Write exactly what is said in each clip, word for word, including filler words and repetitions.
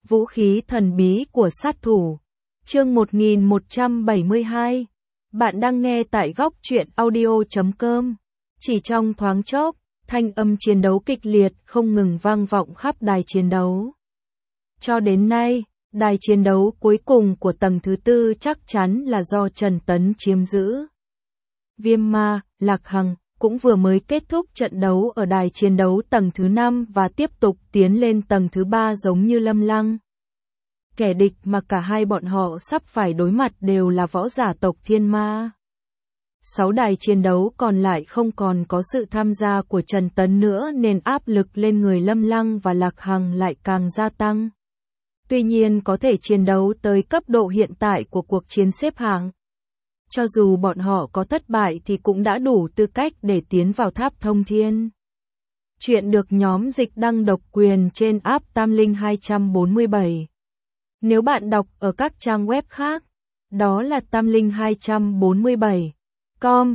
Vũ khí thần bí của sát thủ. Chương một nghìn một trăm bảy mươi hai. Bạn đang nghe tại góc truyện audio chấm com. Chỉ trong thoáng chốc, thanh âm chiến đấu kịch liệt không ngừng vang vọng khắp đài chiến đấu. Cho đến nay, đài chiến đấu cuối cùng của tầng thứ tư chắc chắn là do Trần Tấn chiếm giữ. Viêm Ma, Lạc Hằng cũng vừa mới kết thúc trận đấu ở đài chiến đấu tầng thứ năm và tiếp tục tiến lên tầng thứ ba giống như Lâm Lăng. Kẻ địch mà cả hai bọn họ sắp phải đối mặt đều là võ giả tộc Thiên Ma. Sáu đài chiến đấu còn lại không còn có sự tham gia của Trần Tấn nữa nên áp lực lên người Lâm Lăng và Lạc Hằng lại càng gia tăng. Tuy nhiên có thể chiến đấu tới cấp độ hiện tại của cuộc chiến xếp hạng. Cho dù bọn họ có thất bại thì cũng đã đủ tư cách để tiến vào tháp thông thiên. Chuyện được nhóm dịch đăng độc quyền trên app Tam Linh hai bốn bảy. Nếu bạn đọc ở các trang web khác, đó là tam linh hai bốn bảy chấm com,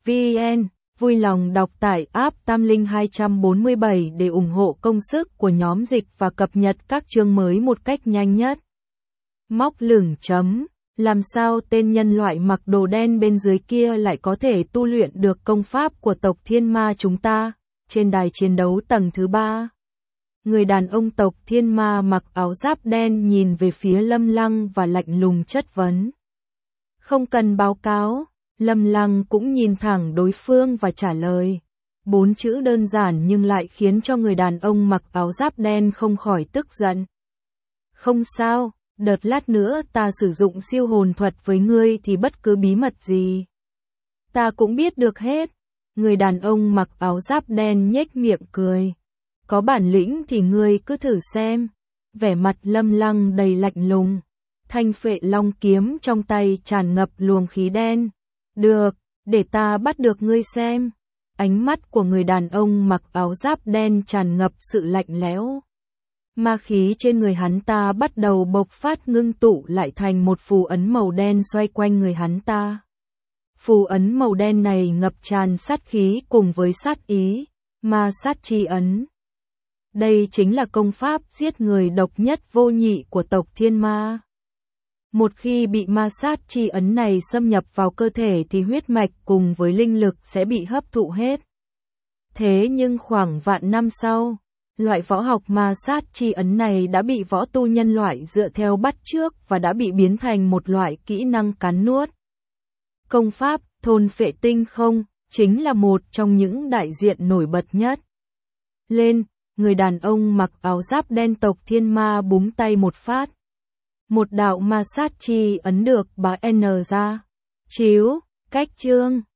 vn, vui lòng đọc tải app Tam Linh hai bốn bảy để ủng hộ công sức của nhóm dịch và cập nhật các chương mới một cách nhanh nhất. Móc lửng chấm. Làm sao tên nhân loại mặc đồ đen bên dưới kia lại có thể tu luyện được công pháp của tộc Thiên Ma chúng ta? Trên đài chiến đấu tầng thứ ba, người đàn ông tộc Thiên Ma mặc áo giáp đen nhìn về phía Lâm Lăng và lạnh lùng chất vấn. Không cần báo cáo, Lâm Lăng cũng nhìn thẳng đối phương và trả lời. Bốn chữ đơn giản nhưng lại khiến cho người đàn ông mặc áo giáp đen không khỏi tức giận. Không sao. Đợt lát nữa ta sử dụng siêu hồn thuật với ngươi thì bất cứ bí mật gì ta cũng biết được hết. Người đàn ông mặc áo giáp đen nhếch miệng cười. Có bản lĩnh thì ngươi cứ thử xem. Vẻ mặt Lâm Lăng đầy lạnh lùng. Thanh phệ long kiếm trong tay tràn ngập luồng khí đen. Được, để ta bắt được ngươi xem. Ánh mắt của người đàn ông mặc áo giáp đen tràn ngập sự lạnh lẽo. Ma khí trên người hắn ta bắt đầu bộc phát ngưng tụ lại thành một phù ấn màu đen xoay quanh người hắn ta. Phù ấn màu đen này ngập tràn sát khí cùng với sát ý, ma sát chi ấn. Đây chính là công pháp giết người độc nhất vô nhị của tộc Thiên Ma. Một khi bị ma sát chi ấn này xâm nhập vào cơ thể thì huyết mạch cùng với linh lực sẽ bị hấp thụ hết. Thế nhưng khoảng vạn năm sau, loại võ học ma sát chi ấn này đã bị võ tu nhân loại dựa theo bắt chước và đã bị biến thành một loại kỹ năng cắn nuốt. Công pháp thôn phệ tinh không chính là một trong những đại diện nổi bật nhất. Lên, người đàn ông mặc áo giáp đen tộc Thiên Ma búng tay một phát. Một đạo ma sát chi ấn được bá N ra. Chiếu, cách chương.